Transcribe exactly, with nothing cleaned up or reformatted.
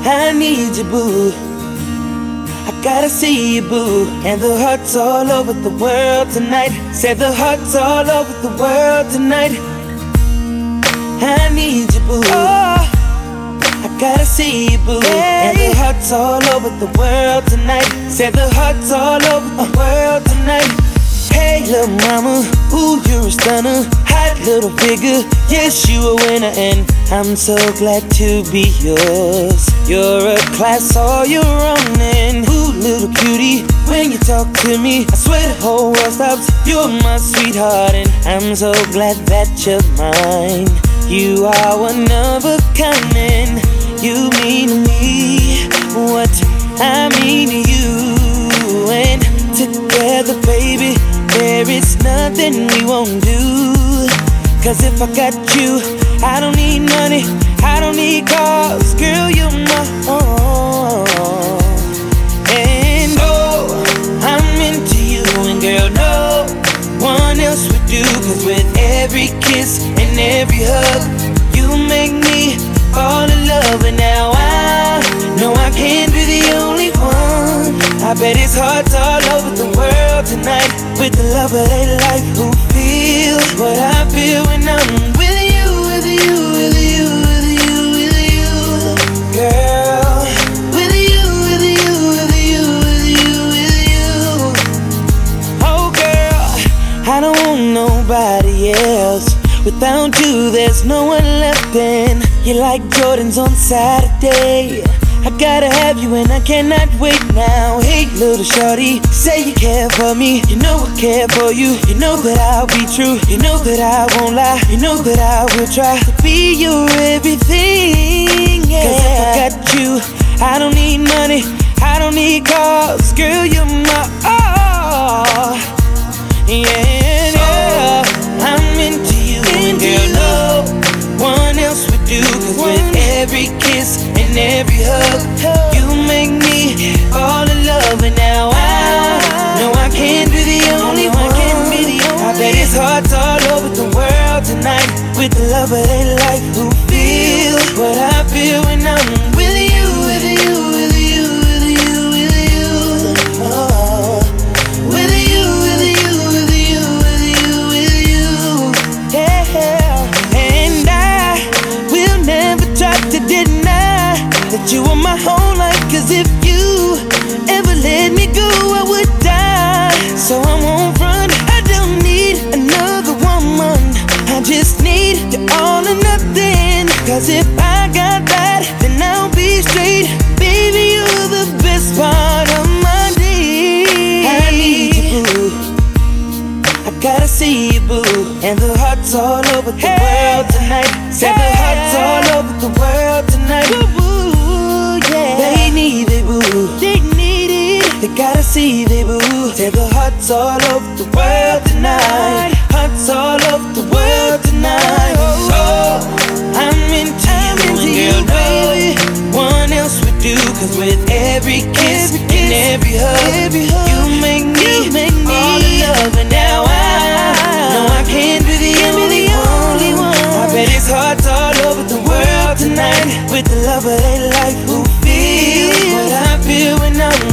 I need you, boo. I gotta see you, boo. And the hearts all over the world tonight. Said the hearts all over the world tonight. I need you, boo. Oh, I gotta see you, boo. Hey. And the hearts all over the world tonight. Said the hearts all over the world tonight. Hey, little mama, ooh, you're a stunner. Hot little figure, yes, you a winner. And I'm so glad to be yours. You're a class all your own. And ooh, little cutie, when you talk to me, I swear the whole world stops. You're my sweetheart, and I'm so glad that you're mine. You are one of a kind, and you mean to me what I mean to you. And together, baby, there is nothing we won't do. Cause if I got you, I don't need money, I don't need cars. Girl, you're my own. And oh, I'm into you. And girl, no one else would do. Cause with every kiss and every hug, you make me fall in love. And now I know I can't be the only one. I bet it's hearts all over the world tonight with the love of their life who feel what I feel when I'm with you, with you, with you, with you, with you, girl. With you, with you, with you, with you, with you. Oh girl, I don't want nobody else. Without you, there's no one left. And you're like Jordans on Saturday. I gotta have you and I cannot wait now. Hey little shorty, say you care for me. You know I care for you. You know that I'll be true. You know that I won't lie. You know that I will try to be your everything, yeah. Cause if I got you, I don't need money, I don't need cars. Girl, you're my all. Yeah, yeah. I'm into you, and girl, no one else would do. Cause with every kiss and every hug, you make me fall in love. And now I know I can't be the only one. I bet it's hearts all over the world tonight with the love of their life who feel what I feel when I'm with you, with you, with you, with you, with you. Oh, with you, with you, with you, with you, with you. Yeah, and I will never try to deny that you are my whole life. Cause if you ever let me go, I would die. So I won't run, I don't need another woman. I just need you all or nothing. Cause if I got that, then I'll be straight. Baby, you're the best part of my day. I need you, boo. I gotta see you, boo. And the hearts all over the hey. world tonight. Said hey. the hearts all over the world tonight. Boo, yeah. They need it, boo. They need it. They gotta see they boo. Said the hearts all over the world tonight. Hearts all over the world tonight. Oh, I'm into I'm you, into girl, you, no one else would do. Cause with every kiss, every kiss and every hug, every hug, you make me, you make me fall in love. And now I know I can't be the, only, be the one. only one. I bet it's hearts all over the world tonight with the love of their life who feel what I feel when I'm